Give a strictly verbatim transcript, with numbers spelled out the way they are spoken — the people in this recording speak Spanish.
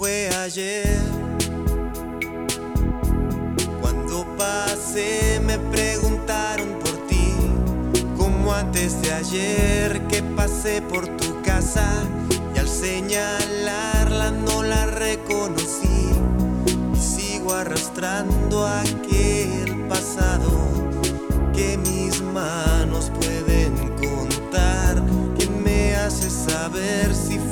fue ayer. Cuando pasé me preguntaron por ti, como antes de ayer que pasé por tu casa, y al señalarla no la reconocí, y sigo arrastrando aquel pasado que mis manos pueden contar. ¿Quién me hace saber si